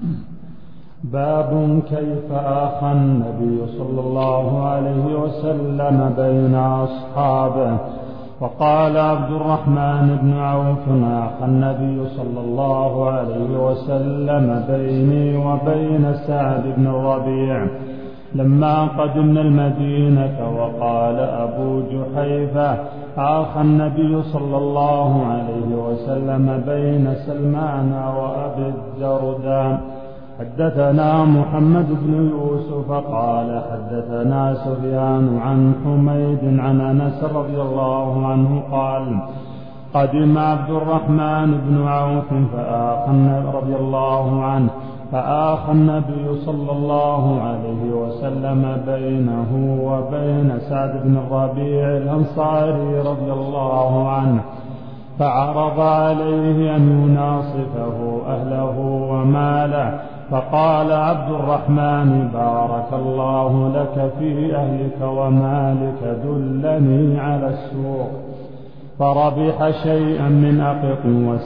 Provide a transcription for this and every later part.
باب كيف آخى النبي صلى الله عليه وسلم بين أصحابه. وقال عبد الرحمن بن عوف: آخى النبي صلى الله عليه وسلم بيني وبين سعد بن الربيع لما قدمنا المدينة. وقال أبو جحيفة: آخى النبي صلى الله عليه وسلم بين سلمان وأبي الدرداء. حدثنا محمد بن يوسف قال حدثنا سفيان عن حميد عن أنس رضي الله عنه قال: قدم عبد الرحمن بن عوف رضي الله عنه فآخى النبي صلى الله عليه وسلم بينه وبين سعد بن الربيع الأنصاري رضي الله عنه، فعرض عليه أن يناصفه أهله وماله، فقال عبد الرحمن: بارك الله لك في أهلك ومالك، دلني على السوق. فربح شيئا من أقط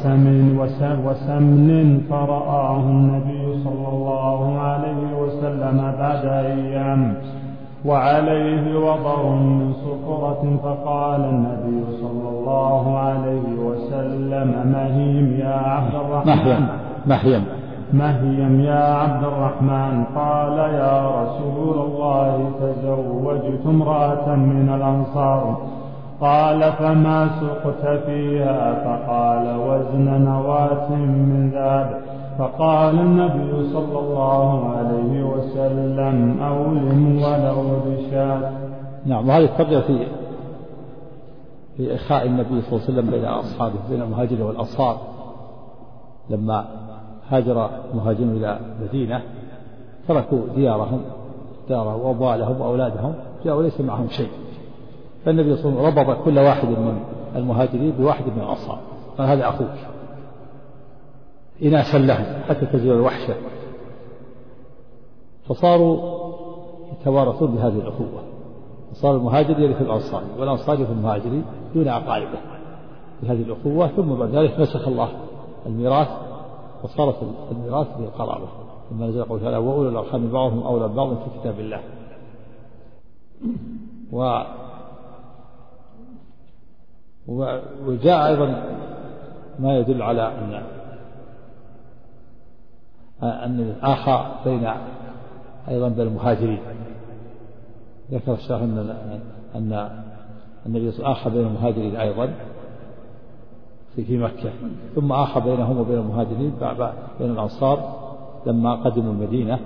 وسمن فرآه النبي صلى الله عليه وسلم بعد أيام وعليه وضر من صفرة، فقال النبي صلى الله عليه وسلم: مهيم يا عبد الرحمن. مهيم يا عبد الرحمن. قال: يا رسول الله، تزوجت امرأة من الأنصار. قال: فما سقت فيها؟ فقال: وزن نواة من ذهب. فقال النبي صلى الله عليه وسلم: أولم ولو بشاة. نعم. وهذه الترجمة في إخاء النبي صلى الله عليه وسلم بين أصحابه بين المهاجرين والأنصار. لما هاجر المهاجرون إلى المدينة تركوا ديارهم وأموالهم وأولادهم، جاءوا ليس معهم شيء، فالنبي صلى الله عليه وسلم ربط كل واحد من المهاجرين بواحد من الأنصار، قال: هذا أخوك، إناسا لهم حتى تزول الوحشة. فصاروا يتوارثون بهذه الأخوة، وصار المهاجر يرث الأنصار والأنصار يرث المهاجرين دون أقاربه بهذه الأخوة. ثم بعد ذلك نسخ الله الميراث وصارت الميراث بالقرابة، ثم نزل قوله تعالى: وأولو الأرحام بعضهم أولى ببعض في كتاب الله. وجاء أيضا ما يدل على أن الآخى بين أيضا بين المهاجرين. ذكر الشيخ أن النبي صلى الله عليه وسلم آخى بين المهاجرين أيضا في مكة، ثم آخى بينهم وبين المهاجرين بين الأنصار لما قدموا المدينة.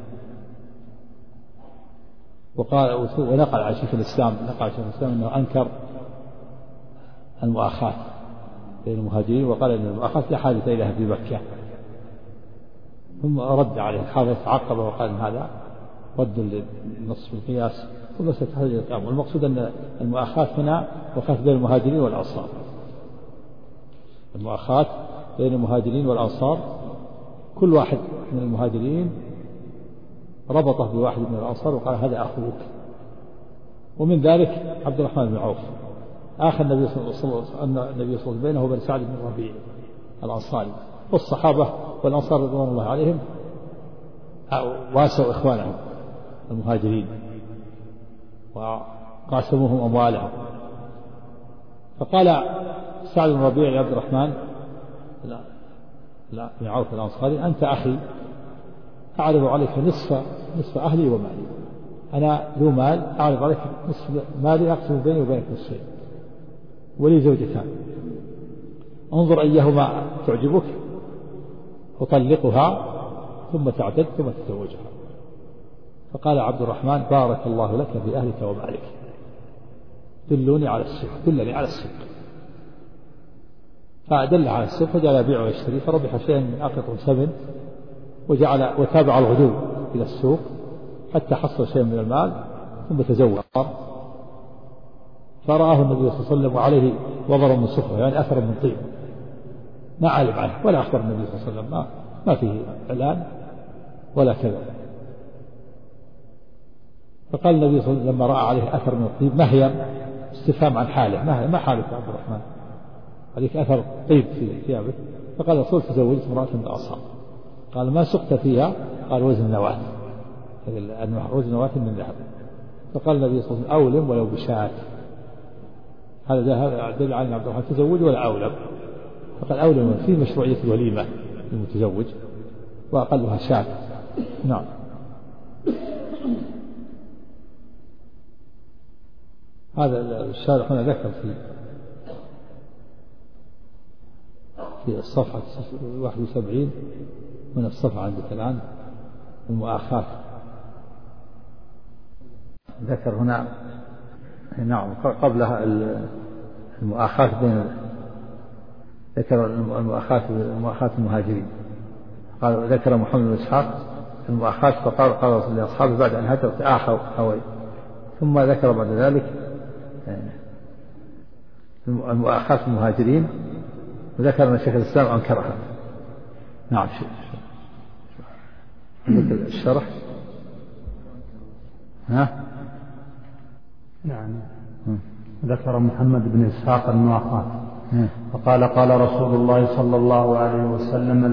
وقال ونقل على شيخ الإسلام أنه أنكر المؤاخاة بين المهاجرين، وقال أن المؤاخاة لا حاجة إليها في مكة، ثم رد عليه الحافظ عقب وقال أن هذا رد للنص في القياس، ثم ستحتاج إلى الكلام. والمقصود أن المؤاخاة هنا وقت بين المهاجرين والأنصار، المؤاخاة بين المهاجرين والأنصار، كل واحد من المهاجرين ربطه بواحد من الأنصار وقال: هذا أخوك. ومن ذلك عبد الرحمن بن عوف آخى النبي صلى الله عليه وسلم بينه وبين سعد بن الربيع الأنصاري. والصحابة والأنصار رضوان الله عليهم واسوا إخوانهم المهاجرين وقاسموهم أموالهم. فقال سعد بن الربيع لعبد الرحمن بن عوف الأنصاري: أنت أخي، أعرض عليك نصف أهلي ومالي، أنا ذو مال، أعرض عليك نصف مالي أقسم بيني وبينك نصفين، ولي زوجتان، انظر أيهما تعجبك فطلقها ثم تعتد ثم تتزوجها. فقال عبد الرحمن: بارك الله لك في أهلك ومالك، دلني على السوق. فدل على السوق فجعل يبيع ويشتري، فربح شيئا من أقط وسمن، وتابع الغدو إلى السوق حتى حصل شيئا من المال، ثم تزوج. فرآه النبي صلى الله عليه وسلم وعليه وضر من صفرة، يعني أثر من طين، ما علم عنه ولا أخبر النبي صلى الله عليه وسلم، ما فيه إعلان ولا كذا. فقال النبي صلى الله عليه وسلم لما رأى عليه أثر من الطيب: مهيم، استفهام عن حاله، ما حالك يا عبد الرحمن؟ عليك أثر طيب في ثيابك. فقال: الرسول: تزوجت امرأة من الأنصار. قال ما سقت فيها؟ قال وزن نواة، وزن نواة من ذهب. فقال النبي صلى الله عليه وسلم أولم ولو بشاة. هذا دل على أن عبد الرحمن تزوج ولا أولم؟ فقال أولم في مشروعية الوليمة للمتزوج وأقلها شاة. نعم. هذا الشارح هنا ذكر في الصفحة 71 من الصفحة عندك الآن المؤاخاة. ذكر هنا نعم قبلها المؤاخاة بين ذكر المؤاخاة المهاجرين. قال ذكر محمد بن إسحاق المؤاخاة فقال قال رسول الله أصحابه بعد أن هجر تآخوا أخوين، ثم ذكر بعد ذلك المؤاخاة المهاجرين وذكر أن شيخ الإسلام أنكرها. نعم. الشرح ها؟ نعم. ذكر محمد بن إسحاق المؤاخاة فقال قال رسول الله صلى الله عليه وسلم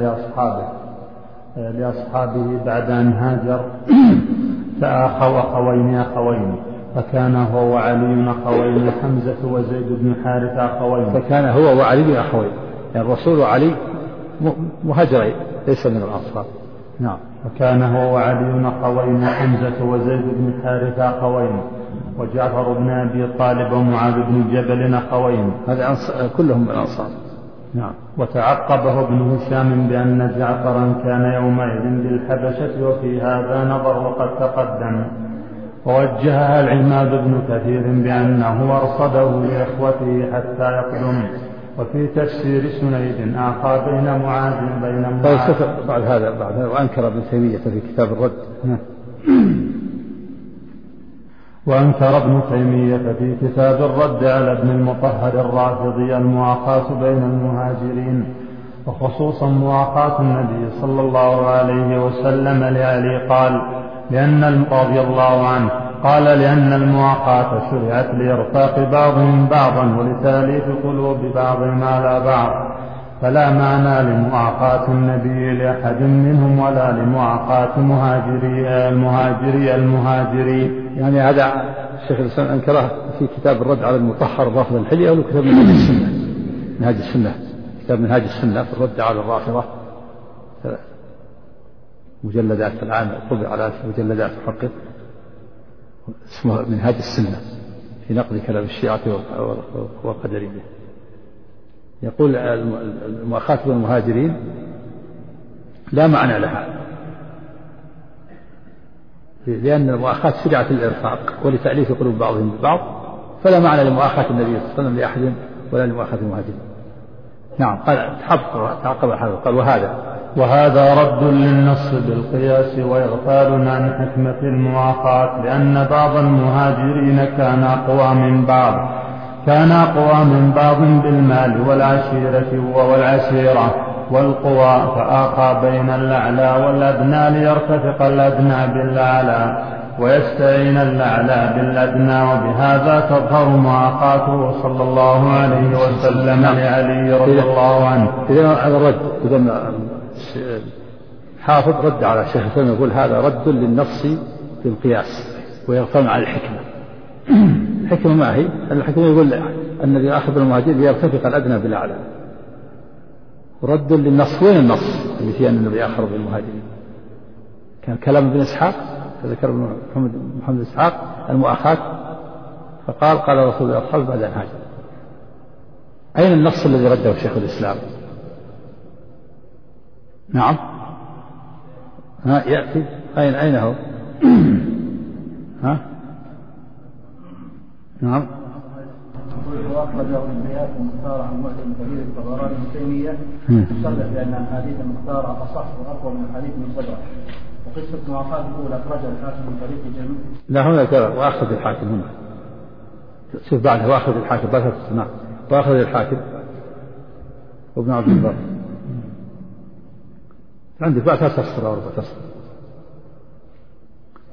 لأصحابه بعد أن هاجر تآخوا أخوين فكان هو وعلي أخوين حمزة وزيد بن حارثة أخوين. فكان هو وعلي أخوين، يعني الرسول وعلي مهاجرين ليس من الأنصار. نعم. فكان هو وعلي أخوين حمزة وزيد بن حارثة أخوين وجعفر بن أبي طالب ومعاذ بن جبل أخوين. هذا كلهم من الأنصار. نعم. وتعقبه ابن هشام بأن جعفرا كان يومئذ بالحبشة وفي هذا نظر وقد تقدم. ووجهها العماد بن كثير بأنه أرصده لإخوته حتى يقدم. وفي تفسير سنيد آخى بين معاذ بعد هذا وأنكر ابن تيمية في كتاب الرد. وأنكر ابن تيمية في كتاب الرد على ابن المطهر الرافضي المؤاخاة بين المهاجرين، وخصوصا مؤاخاة النبي صلى الله عليه وسلم لعلي قال لأن رضي الله عنه قال لأن المؤاخاة شرعت لإرفاق بعضهم بعضا ولتأليف قلوب بعضهم على بعض، فلا معنى لمؤاخاة النبي لأحد منهم ولا لمؤاخاة المهاجري. يعني هذا الشيخ الإسلام أنكره في كتاب الرد على المطهر الرافض الحلي، أو كتاب منهاج السنة كتاب منهاج السنة في الرد على الرافضة، مجلدات الآن طبع على مجلدات محقق اسمه منهاج السنة في نقد كلام الشيعة والقدرية. يقول المؤاخاة بالمهاجرين لا معنى لها، لأن المؤاخاة شرعت الإرفاق ولتأليف قلوب بعضهم ببعض، فلا معنى لمؤاخاة النبي صلى الله عليه وسلم لأحد ولا لمؤاخاة المهاجرين. نعم. قال تعقب الحافظ قال وهذا رد للنص بالقياس وإغفال عن حكمة المؤاخاة، لأن بعض المهاجرين كان أقوى من بعض بالمال والعشيرة والقوى، فآخى بين الأعلى والأدنى ليرتفق الأدنى بالأعلى ويستعين الأعلى بالأدنى، وبهذا تظهر مؤاخاته صلى الله عليه وسلم لعلي رضي الله عنه. إذا هذا الرد حافظ رد على شيخ الإسلام يقول هذا رد للنص بالقياس ويغفل عن الحكمة. الحكمة ما هي؟ الحكمة يقول الذي أخذ المهاجرين ليرتفق الأدنى بالأعلى، رد للنص. وين النص اللي فيه أن النبي أخر بالمهاجرين؟ كان كلام ابن إسحاق، ذكر محمد إسحاق المؤاخاة فقال قال رسول الله أصحابه بعد أن هاجر. أين النص الذي رده شيخ الإسلام؟ نعم. يأتي أين هو؟ نعم. وأخرجه ابن زياد المختار عن معجم كبير الطبراني ابن تيمية يصرح بأن أحاديث المختار أصح وأقوى من أحاديث المستدرك. وقصة مؤاخاة الأولى أخرجها الحاكم من طريق جمع. لا هنا وأخرج الحاكم هنا. شوف بعدها وأخرج الحاكم بث السماع وأخرج الحاكم وابن عبد البر عندك بقى تصفر أو 4 تصفر.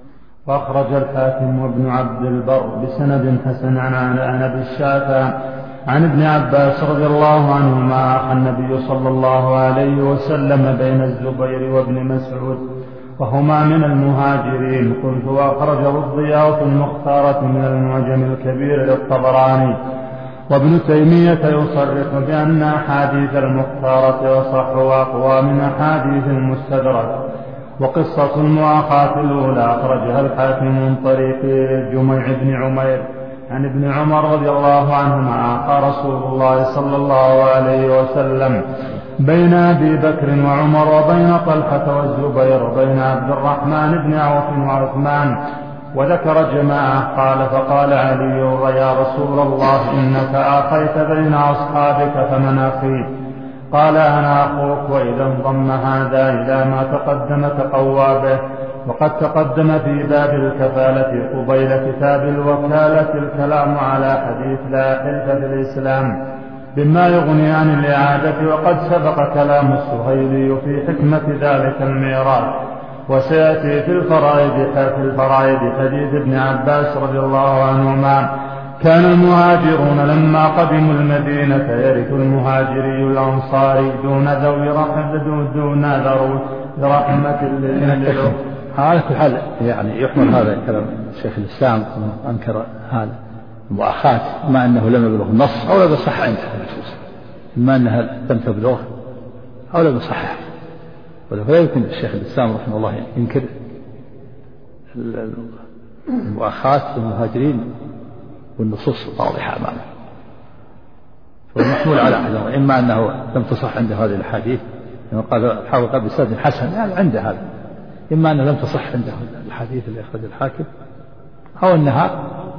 وأخرج الحاكم وابن عبد البر بسند حسن عن أبي الشعثاء عن ابن عباس رضي الله عنهما أخى النبي صلى الله عليه وسلم بين الزبير وابن مسعود وهما من المهاجرين. قلت وأخرجه الضياء في المختارة من المعجم الكبير للطبراني. وابن تيمية يصرح بأن أحاديث المختارة أصح وأقوى من أحاديث المستدرك. وقصة المؤاخاة الأولى أخرجها الحاكم من طريق جميع بن عمير عن ابن عمر رضي الله عنهما أخى رسول الله صلى الله عليه وسلم بين أبي بكر وعمر وبين طلحة والزبير وبين عبد الرحمن بن عوف وعثمان وذكر جماعة. قال فقال علي يا رسول الله إنك آخيت بين أصحابك فمن أخي؟ قال أنا أخوك. وإذا انضم هذا إلى ما تقدم تقوى به. وقد تقدم في باب الكفالة قبيل كتاب الوكالة الكلام على حديث لا حلف في الإسلام بما يغني عن الإعادة. وقد سبق كلام السهيلي في حكمة ذلك الميراث. وسيأتي في الفرائض حديث ابن عباس رضي الله عنهما كان المهاجرون لما قدموا المدينة يرث المهاجري الأنصاري دون ذوي رحمة الله. على كل حال يعني يحمل هذا كلام شيخ الإسلام أنكر هذا المؤاخاة ما أنه لم يبلغ النص أو لم يصح عنده النصوص، إما أنها لم تبلغه أو لم يصحح. ولا يمكن الشيخ الإسلام رحمه الله ينكر المؤاخاة المهاجرين والنصوص واضحة أمامه، فمحمول على أحد، إما أنه لم تصح عنده هذه الأحاديث قال حاول بسند حسن يعني عنده هذا، إما أنه لم تصح عنده الحديث اللي أخرج الحاكم أو أنها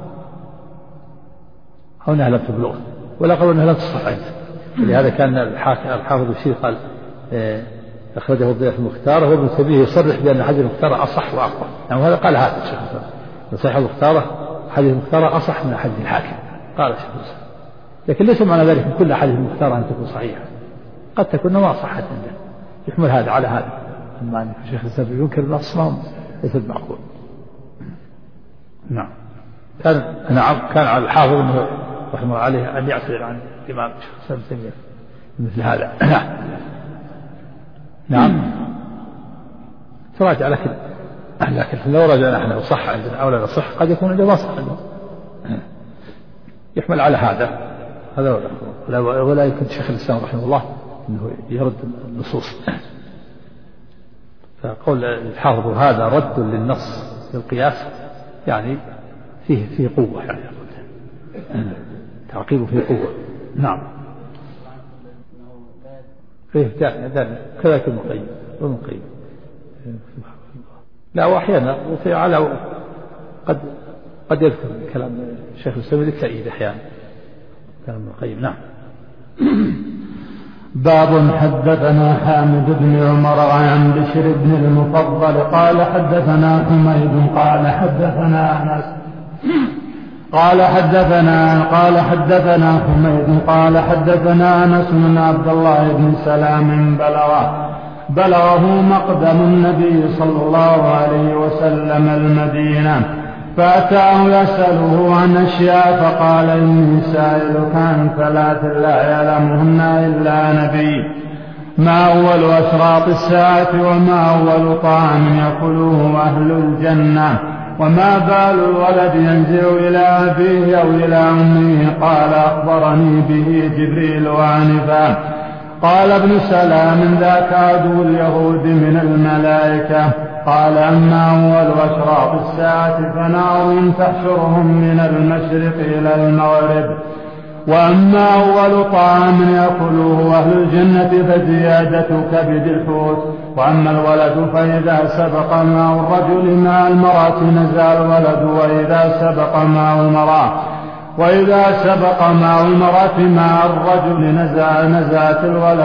لم تبلغ، ولا قالوا أنها لم تصح عنده. لهذا كان الحافظ الشيخ قال أخرجه الضياء في المختارة وابن تيمية يصرح بأن حديث المختارة أصح وأقوى. يعني هذا قال هذا الشيخ صحيح المختارة حديث المختارة أصح من حديث الحاكم قال الشيخ، لكن ليس معنى ذلك من كل حديث المختارة أن تكون صحيحة، قد تكون ما صحت عنده، يحمل هذا على هذا. أما أن الشيخ الإسلام ينكر النص ليس المعقول. نعم. كان على الحافظ أنه رحمه الله عليه أن يعتذر عن الإمام الشيخ الإسلام ابن تيمية مثل هذا. نعم. تراجع لكن لو رجعنا احنا وصح عندنا أو لا صح قد يكون عنده ما صح عنده، يحمل على هذا ولا يمكن الشيخ الإسلام رحمه الله أنه يرد النصوص. فقول الحافظ هذا رد للنص بالقياس يعني فيه قوة، يعني تعقيبه فيه قوة. نعم. فيه كذلك المقيم لا، وأحيانا وفي على قد يذكر كلام الشيخ الإسلام للتأييد أحيانا كلام القيم. نعم. باب حدثنا حامد بن عمر عن بشر بن المفضل قال حدثنا حميد قال حدثنا أنس قال حدثنا حميد قال حدثنا أنس بن عبد الله بن سلام بلغه مقدم النبي صلى الله عليه وسلم المدينة فأتاه يسأله عن أشياء فقال إني سائلك عن ثلاث لا يعلمهن إلا نبي: ما أول أشراط الساعة، وما أول طعام يأكله أهل الجنة، وما بال الولد ينزع إلى أبيه أو إلى أمه. قال أخبرني به جبريل آنفا. قال ابن سلام ذاك عدو اليهود من الملائكة. قال أما أول أشراط الساعة فنار تحشرهم من المشرق إلى المغرب، وأما أول طعام يأكله أهل الجنة فزيادة كبد الحوت، وأما الولد فإذا سبق ماء الرجل مع المرأة نزع الولد، وإذا سبق ماء المرأة مع الرجل نزعت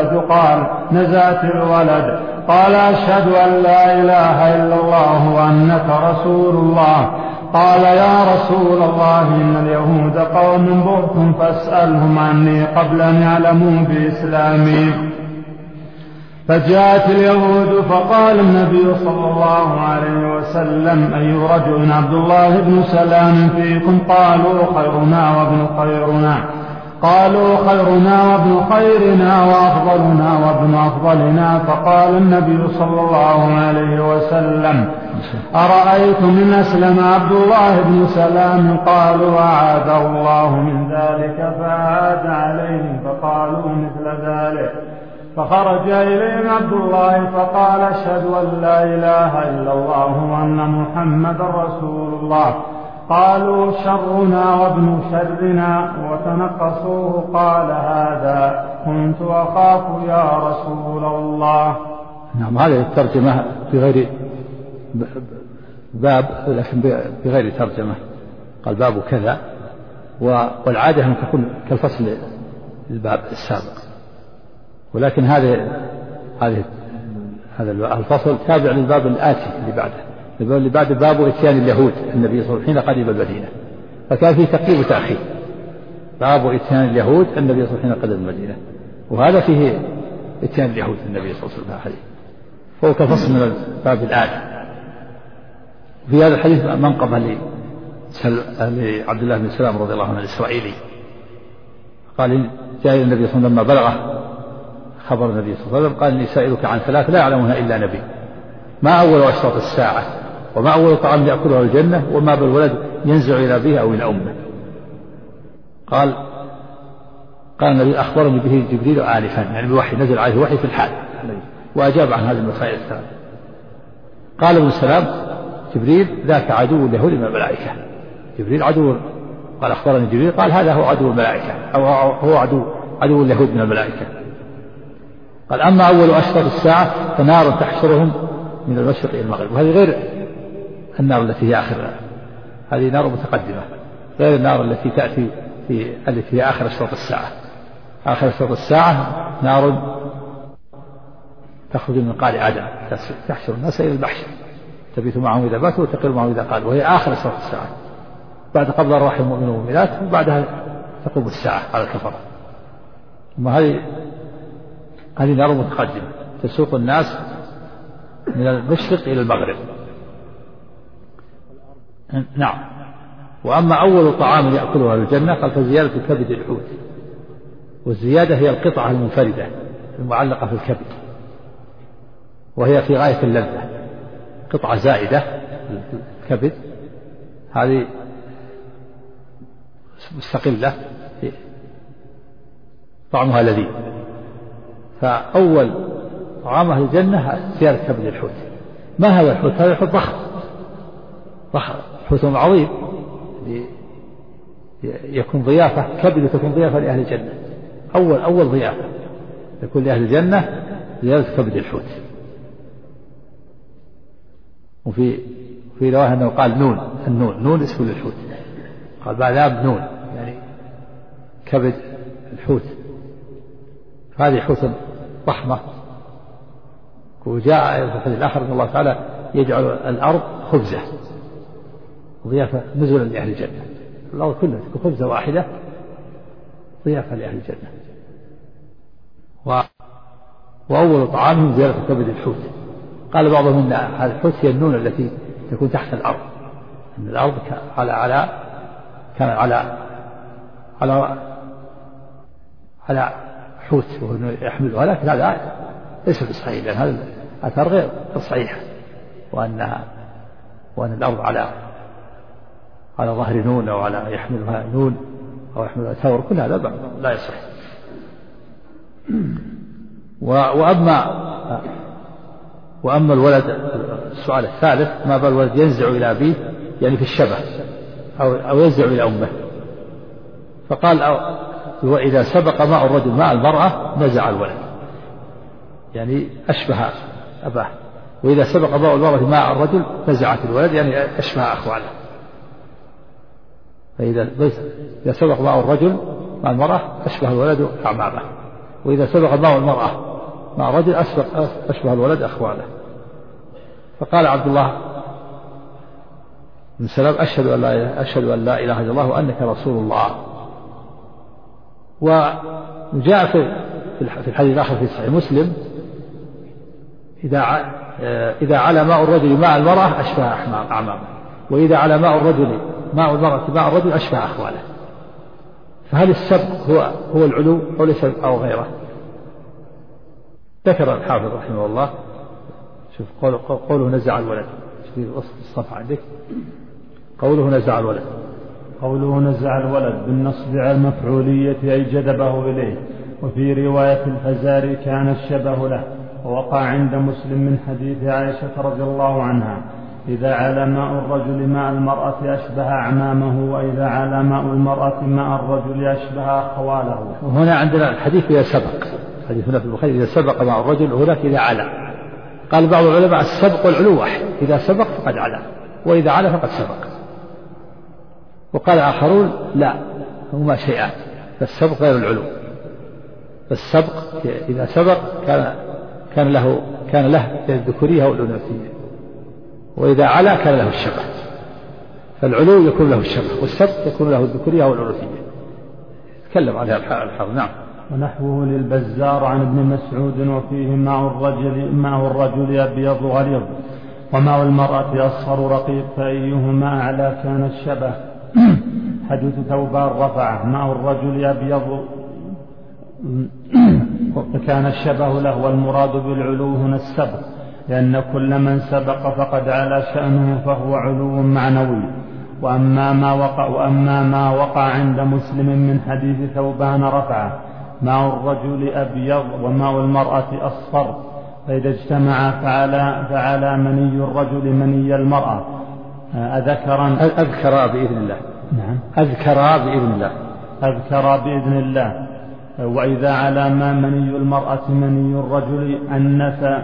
الولد. قال أشهد أن لا إله إلا الله وأنك رسول الله. قال يا رسول الله إن اليهود قوم بهت فاسألهم عني قبل أن يعلموا بإسلامي. فجاءت اليهود فقال النبي صلى الله عليه وسلم أي رجل عبد الله بن سلام فيكم؟ قالوا خيرنا وابن خيرنا. قالوا خيرنا وابن خيرنا وأفضلنا وابن أفضلنا. فقال النبي صلى الله عليه وسلم أرأيتم إن أسلم عبد الله بن سلام؟ قالوا أعاذ الله من ذلك، فأعاد عليهم فقالوا مثل ذلك. فخرج إليهم عبد الله فقال أشهد أن لا إله إلا الله وأن محمدا رسول الله. قالوا شرنا وابن شرنا، وتنقصوه. قال هذا كنت أخاف يا رسول الله. نعم، هذه الترجمة بغير باب، لكن بغير ترجمة. قال باب كذا، والعادة أن تكون كالفصل الباب السابق، ولكن هذا الفصل تابع للباب الآتي اللي بعده. الباب اللي بعده باب إتيان اليهود النبي صلى الله عليه وسلم حين قدم المدينة، فكان فيه تقديم وتأخير. باب إتيان اليهود النبي صلى الله عليه وسلم حين قدم المدينة، وهذا فيه إتيان اليهود النبي صلى الله عليه وسلم حديث، فهو كفصل من الباب الآتي. في هذا الحديث منقبة لعبد الله بن سلام رضي الله عنه الإسرائيلي، قال جاء النبي صلى الله عليه وسلم لما بلغه خبر النبي صلى الله عليه وسلم قال إني سائلك عن ثلاث لا يعلمها إلا نبي: ما أول أشراط الساعة، وما أول طعام يأكله الجنة، وما بالولد ينزع إلى أبيه أو إلى أمه. قال النبي أخبرني به جبريل آنفا، يعني بوحي نزل عليه وحي في الحال، وأجاب عن هذه المسائل الثلاث. قال ابن سلام: جبريل ذاك عدو اليهود من الملائكة. جبريل عدو، قال أخبرني جبريل، قال هذا هو عدو الملائكة، أو هو عدو اليهود من الملائكة. قال أما أول أشراط الساعة فنار تحشرهم من المشرق إلى المغرب. وهذه غير النار التي هي آخر، هذه نار متقدمة، غير النار التي تأتي التي هي آخر أشراط الساعة. آخر أشراط الساعة نار تخرج من قعر عدن تحشر الناس إلى المحشر، تبيت معهم إذا باتوا وتقر معهم إذا قالوا، وهي آخر أشراط الساعة بعد قبض أرواح المؤمنين والمؤمنات، وبعدها تقوم الساعة على الكفرة. هذه نار متقدمة تسوق الناس من المشرق إلى المغرب. نعم. وأما أول طعام يأكله أهل الجنة قال فزيادة كبد الحوت، والزيادة هي القطعة المنفردة المعلقة في الكبد، وهي في غاية اللذة، قطعة زائدة الكبد هذه مستقلة طعمها لذيذ. فأول طعام أهل الجنة زيادة كبد الحوت. ما هذا الحوت؟ هذا الحوت ضخم حوت عظيم يكون ضيافة، كبد تكون ضيافة لأهل الجنة، أول ضيافة يكون لأهل الجنة زيادة كبد الحوت. وفي رواية أنه قال نون اسم للحوت، قال بعدها بنون يعني كبد الحوت. هذه حوت ضخمة. وجاء في الحديث الآخر أن الله تعالى يجعل الأرض خبزة ضيافة نزلا لأهل الجنة، الأرض كلها تكون خبزة واحدة ضيافة لأهل الجنة. وأول طعامهم زيادة كبد الحوت. قال بعضهم أن هذا الحوت هي النون التي تكون تحت الأرض، أن الأرض كان على حوت وهو يحملها، لكن هذا ليس بصحيح، لأن هذا الأثر غير صحيح، وأن الأرض على ظهر نون أو على يحملها نون أو يحملها ثور، كل هذا لا يصح. وأما الولد، السؤال الثالث: ما بال الولد ينزع إلى أبيه، يعني في الشبه، أو ينزع إلى أمه. فقال: وإذا سبق ماء الرجل ماء المرأة نزع الولد، يعني أشبه أباه. وإذا سبق ماء المرأة ماء الرجل نزعت الولد، يعني أشبه أخواله. فإذا سبق ماء الرجل ماء المرأة أشبه الولد أعمامه، وإذا سبق ماء المرأة مع الرجل أشبه الولد أخواله. فقال عبد الله بن سلام: أشهد أن لا إله إلا الله وأنك رسول الله. وجاء في الحديث الآخر في صحيح مسلم: إذا على ماء الرجل ماء المرأة أشبه أعمامه، وإذا على ماء المرأة ماء الرجل أشبه أخواله. فهل السبق هو العلو أو ليس أو غيره؟ ذكر الحافظ رحمه الله، شوف قوله نزع الولد في وسط الصفحة عندك، قوله نزع الولد، قوله نزع الولد بالنصب على المفعولية أي جذبه إليه. وفي رواية الفزاري كان الشبه له. ووقع عند مسلم من حديث عائشة رضي الله عنها: إذا على ماء الرجل ماء المرأة أشبه أعمامه، وإذا على ماء المرأة ماء الرجل أشبه خواله. وهنا عندنا الحديث إذا سبق، حديث هنا في البخاري إذا سبق ماء الرجل، هناك إذا على. قال بعض العلماء السبق والعلو واحد، إذا سبق فقد على، وإذا على فقد سبق. وقال آخرون لا، هما شيئان، فالسبق غير العلو. فالسبق إذا سبق كان له الذكورية والأنوثية، وإذا علا كان له الشبه. فالعلو يكون له الشبه، والسبق يكون له الذكورية والأنوثية. تكلم عليها الحافظ. نعم. ونحوه للبزار عن ابن مسعود: وفيه ماء الرجل أبيض غليظ، وماء المرأة أصفر رقيق، فأيهما أعلى كان الشبه. حديث ثوبان رفعه: ماء الرجل أبيض فكان الشبه له. والمراد بالعلو هنا السبق، لأن كل من سبق فقد على شأنه فهو علو معنوي. وأما ما وقع عند مسلم من حديث ثوبان رفعه: ماء الرجل أبيض وماء المرأة أصفر، فإذا اجتمع فعلى مني الرجل مني المرأة. أذكر بإذن الله. نعم. أذكر بإذن الله. وإذا على ما مني المرأة مني الرجل أنثى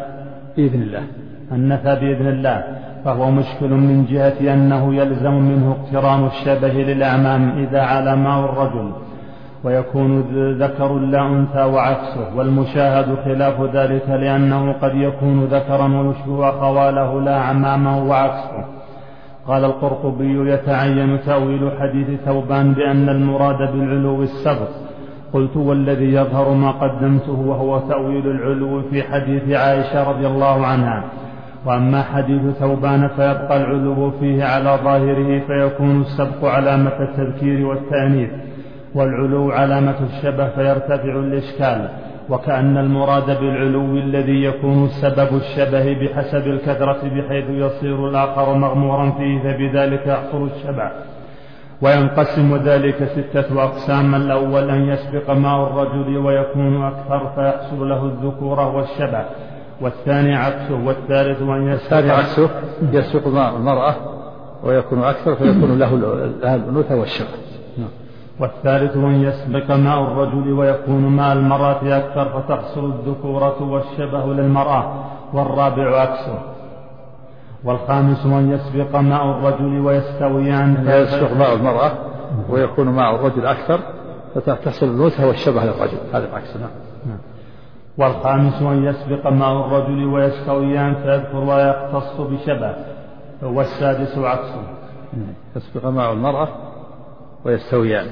بإذن الله، فهو مشكل من جهة أنه يلزم منه اقتران الشبه للأعمام إذا على ماء الرجل، ويكون ذكر لا أنثى وعكسه. والمشاهد خلاف ذلك، لأنه قد يكون ذكرا ويشبه خواله لا أعمامه وعكسه. قال القرطبي: يتعين تأويل حديث ثوبان بأن المراد بالعلو السبق. قلت: والذي يظهر ما قدمته، وهو تأويل العلو في حديث عائشة رضي الله عنها. وأما حديث ثوبان فيبقى العلو فيه على ظاهره، فيكون السبق علامة التذكير والتأنيث، والعلو علامة الشبه، فيرتفع الإشكال. وكأن المراد بالعلو الذي يكون سبب الشبه بحسب الكثرة، بحيث يصير الآخر مغمورا فيه، فبذلك يحصل الشبه. وينقسم ذلك 6 أقسام: الأول أن يسبق ماء الرجل ويكون أكثر، فيحصل له الذكورة والشبه. والثاني عكسه. والثالث أن يسبق ماء المرأة ويكون أكثر، فيكون له الأنوثة والشبه. والثالث أن يسبق ماء الرجل ويكون ماء المرأة أكثر، فتحصل الذكورة والشبه للمرأة. والرابع عكسه. والخامس أن يسبق ماء الرجل ويستويان، يسبق ماء المرأة ويكون ماء الرجل أكثر، فتحصل الأنوثة والشبه للرجل. هذا العكس. والخامس أن يسبق ماء الرجل ويستويان، فيذكر ويختص بشبه. والسادس عكسه. يسبق ماء المرأة ويستويان،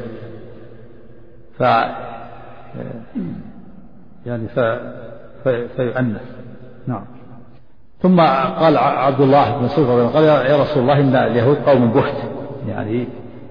فيؤنث. نعم. ثم قال عبد الله بن مسعود قال: يا رسول الله، إن اليهود قوم بهت، يعني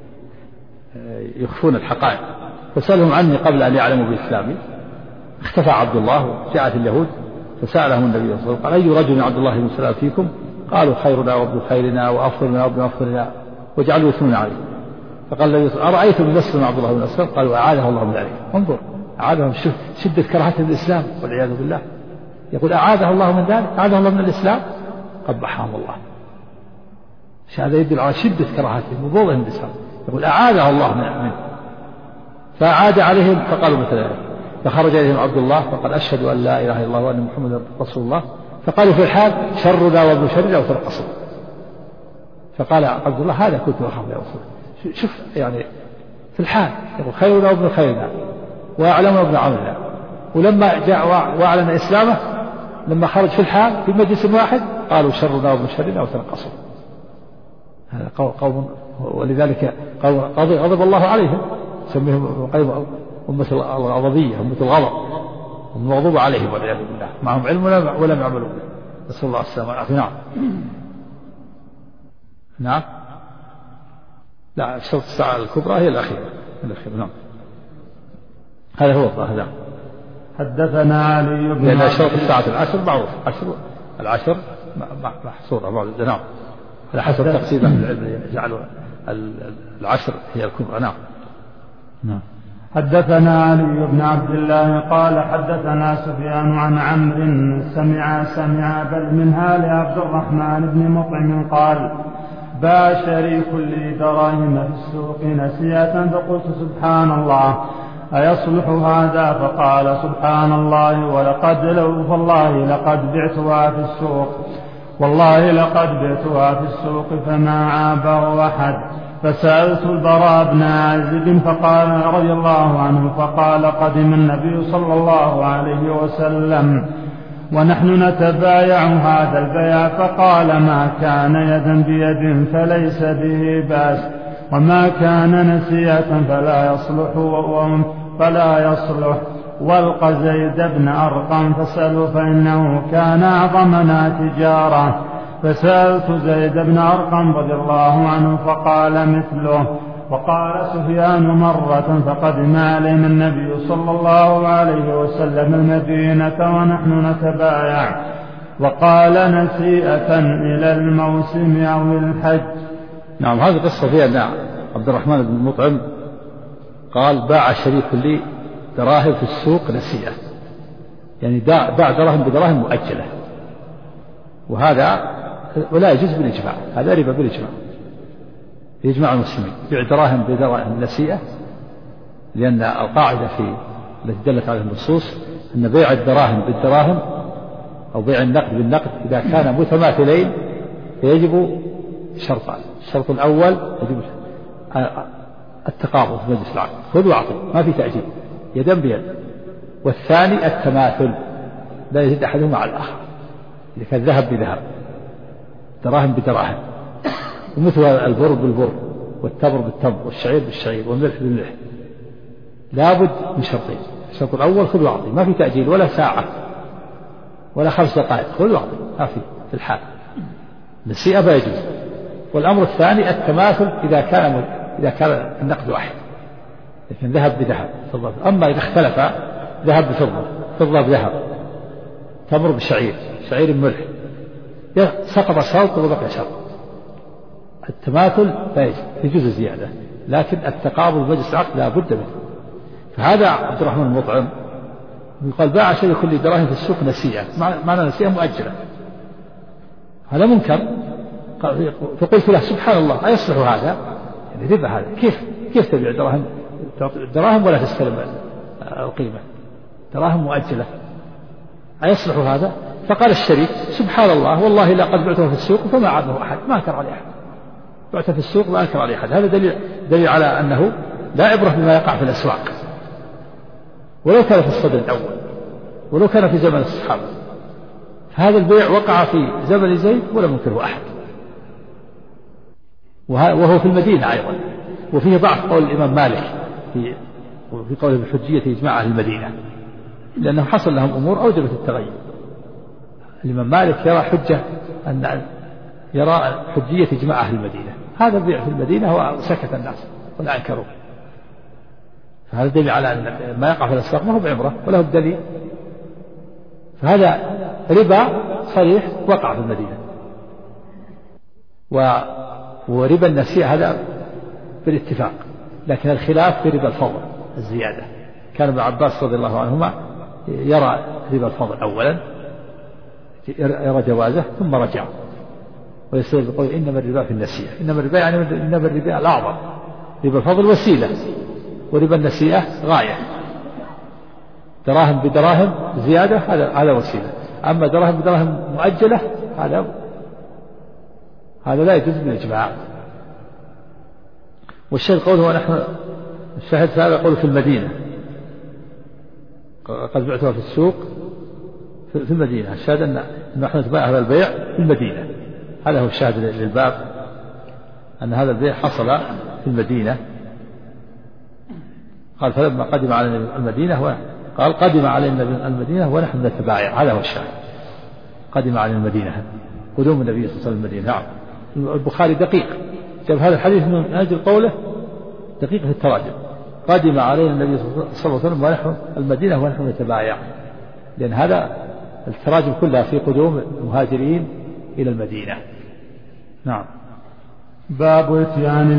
يخفون الحقائق، فسألهم عني قبل أن يعلموا بإسلامي. اختفى عبد الله، جاءت اليهود فسألهم النبي صلى الله عليه وسلم قال: أي رجل عبد الله بن سلام فيكم؟ قالوا: خيرنا وابن خيرنا وأفضلنا وابن أفضلنا، وجعلوا يثنون عليه. فقال النبي: أرأيتم يسلم عبد الله بن مسلم؟ قالوا: أعاذه الله من ذلك. انظر، أعاذهم، شدة كراهته للإسلام والعياذ بالله. يقول: أعاذه الله من ذلك، أعاذه الله من الإسلام، قبحهم الله. هذا يدل على شدة كراهتهم وبغضهم للإسلام. يقول: أعاذه الله منه. فعاد عليهم فقالوا مثل ذلك. فخرج إليهم عبد الله فقال: أشهد أن لا إله إلا الله وأن محمدا رسول الله. فقالوا في الحال: شرنا وابن شرنا وترقصوا. فقال عبد الله: هذا كنت أخاف يا رسول الله. شوف يعني في الحال يقول: خيرنا وابن خيرنا وأعلمنا وابن عملنا. ولما جاء وأعلن إسلامه، لما خرج في الحال في مجلس واحد قالوا: شرنا وابن شرنا وترقصوا. هذا قوم، ولذلك غضب الله عليهم، سميهم أمة الغضبية، أمة الغضب، المغضوب عليهم والعياذ بالله، معهم علم ولم يعملوا به. نسأل الله السلامة والعافية. نعم. لا، الشرط الساعة الكبرى هي الأخيرة. نعم. هذا هو الظاهر. حدثنا علي بن لأن شرط الساعة العشر معروف، العشر محصورة معروف. نعم. على حسب تقسيم العلم يجعل العشر هي الكبرى. نعم. نعم. حدثنا علي بن عبد الله قال حدثنا سفيان عن عمرو سمع بل منها لعبد الرحمن بن مطعم قال باع شريك لي دراهم في السوق نسيئة فقلت سبحان الله أيصلح هذا؟ فقال سبحان الله والله لقد بعتها في السوق فما عابه أحد. فسألت البراء بن عازب فقال رضي الله عنه فقال قدم النبي صلى الله عليه وسلم ونحن نتبايع هذا البيع فقال ما كان يدا بيد فليس به بأس وما كان نسيئة فلا يصلح والق زيد بن أرقم فسأله فإنه كان أعظمنا تجارة. فسألت زيد بن أرقم رضي الله عنه فقال مثله. وقال سفيان مرة فقدم علينا النبي صلى الله عليه وسلم المدينة ونحن نتبايع وقال نسيئة إلى الموسم أو الحج. نعم. هذه قصة فيها أن عبد الرحمن بن مطعم قال باع شريك لي دراهم في السوق نسيئة، يعني باع دراهم بدراهم مؤجلة، وهذا ولا يجوز بالإجماع، هذا ربا بالإجماع، يجمع المسلمين بيع دراهم بدراهم نسيئة، لأن القاعدة التي دلت على النصوص أن بيع الدراهم بالدراهم أو بيع النقد بالنقد إذا كان متماثلين فيجب شرطان. الشرط الأول يجب التقابض في مجلس العقد، خذ واعطي، ما في تأجيل، يدا بيد. والثاني التماثل، لا يزيد أحدهما على الآخر، إذا كان ذهب بذهب دراهم بدراهم، ومثل البر بالبر والتمر بالتمر والشعير بالشعير والملح بالملح، لابد من شرطين. الشرط الأول خذ واعطي، ما في تأجيل ولا ساعة ولا 5 دقائق، خذ واعطي ما في الحال، نسيئة لا يجوز. والأمر الثاني التماثل إذا كان النقد واحد، لكن ذهب بذهب فضة. أما إذا اختلف ذهب بفضة، فضة بذهب، تمر بشعير، شعير بملح، سقط شرط وبقي شرط. التماثل لا يجوز الزيادة، لكن التقابل مجلس العقد لا بد منه. فهذا عبد الرحمن المطعم يقال باع شريك لي دراهم في السوق نسيئة، معنى نسيئة مؤجلة، هذا منكر. فقلت له سبحان الله أيصلح هذا؟ يعني ربا هذا، كيف تبيع دراهم ولا تستلم القيمة، دراهم مؤجلة، أيصلح هذا؟ فقال الشريك سبحان الله والله لقد بعتها في السوق فما عابه أحد، ما أنكر عليه أحد، بعتها في السوق ما أنكر عليه أحد. هذا دليل على أنه لا عبرة بما يقع في الأسواق، ولو كان في الصدر الأول، ولو كان في زمن الصحابة. هذا البيع وقع في زمن زيد ولم ينكره أحد، وهو في المدينة أيضا. وفيه ضعف قول الإمام مالك في قوله بحجية إجماع أهل المدينة، لأنه حصل لهم أمور أوجبت التغير. الإمام مالك يرى حجية إجماع أهل المدينة، هذا البيع في المدينة وسكت الناس ولا أنكروا. فهذا دليل على أن ما يقع في الأسواق ما هو بعبرة وله الدليل. فهذا ربا صريح وقع في المدينة. وربا النسيئة هذا بالاتفاق، لكن الخلاف في ربا الفضل الزيادة. كان ابن عباس رضي الله عنهما يرى ربا الفضل أولا، يرى جوازه ثم رجع، ويستدل بقول إنما الربا في النسيئة. إنما الربا يعني إنما الربا الأعظم، ربا الفضل وسيلة، وربا النسيئة غاية. دراهم بدراهم زيادة هذا وسيلة، أما دراهم بدراهم مؤجلة هذا لا يجوز بالإجماع. والشاهد قوله نحن الشاهد هذا قوله في المدينة، قد بعتها في السوق في المدينة. الشاهد أن نحن نتباع هذا البيع في المدينة، هذا هو الشاهد للباب، أن هذا البيع حصل في المدينة. قال فلما قدم على المدينة قال قدم علينا المدينة ونحن نتبايع، هذا هو الشاهد، قدم على المدينة، قدوم النبي صلى الله عليه وسلم المدينة. نعم. البخاري دقيق، جاب هذا الحديث من أجل قوله دقيق في التراجم، قدم علينا النبي صلى الله عليه وسلم ونحن المدينة ونحن نتبايع، لأن هذا التراجم كلها في قدوم المهاجرين إلى المدينة. نعم. باب اتيان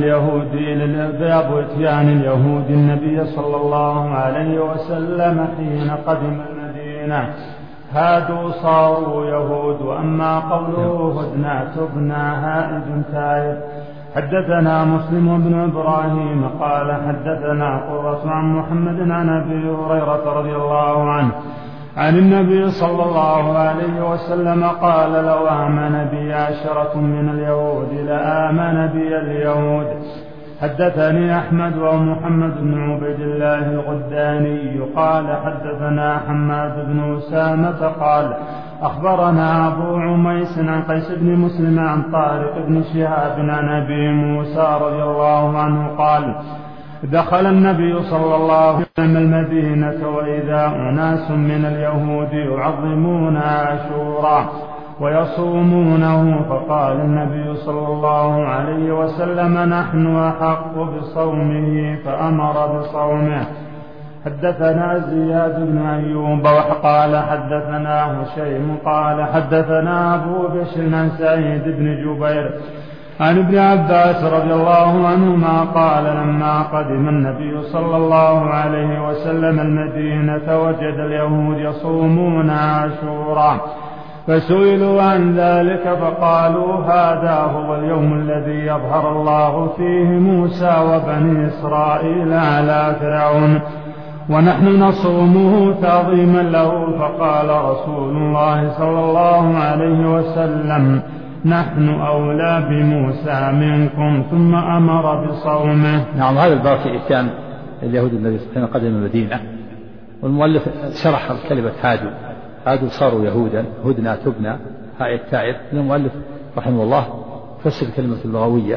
اليهود النبي صلى الله عليه وسلم حين قدم المدينة. هادوا صاروا يهود، أما قوله هدنا تبنا هائد تائب. حدثنا مسلم بن إبراهيم قال حدثنا قرة عن محمد عن أبي هريرة رضي الله عنه عن النبي صلى الله عليه وسلم قال لو آمن بي 10 من اليهود لآمن بي اليهود. حدثني أحمد ومحمد بن عبيد الله الغداني قال حدثنا حماد بن أسامة قال أخبرنا أبو عميس عن قيس بن مسلم عن طارق بن شهاب عن أبي موسى رضي الله عنه قال دخل النبي صلى الله عليه وسلم المدينة وإذا أناس من اليهود يعظمون عاشورا ويصومونه، فقال النبي صلى الله عليه وسلم نحن أحق بصومه فأمر بصومه. حدثنا زياد بن أيوب وقال حدثنا هشيم قال حدثنا أبو بشر عن سعيد بن جبير عن ابن عباس رضي الله عنهما قال لما قدم النبي صلى الله عليه وسلم المدينة وجد اليهود يصومون عاشورا، فسئلوا عن ذلك فقالوا هذا هو اليوم الذي يظهر الله فيه موسى وبني إسرائيل على فرعون ونحن نصومه تعظيما له. فقال رسول الله صلى الله عليه وسلم نحن أولى بموسى منكم، ثم أمر بصومه. نعم. هذا الباب في إتيان اليهود النبي صلى الله عليه وسلم قدم المدينة، والمؤلف شرح كلمة هادوا صاروا يهودا، هدنا تبنا هاء التائب. المؤلف رحمه الله فسر كلمة اللغوية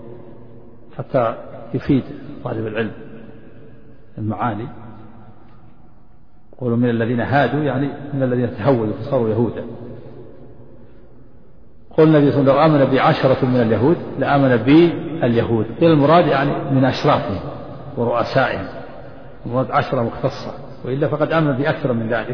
حتى يفيد طالب العلم المعاني. قولوا من الذين هادوا يعني من الذين تهودوا فصاروا يهودا. قل النبي صلى الله عليه وسلم لو آمن ب10 من اليهود لآمن بي اليهود، قيل المراد يعني من أشرافهم ورؤسائهم، المراد 10 مختصة، وإلا فقد آمن بأكثر من ذلك.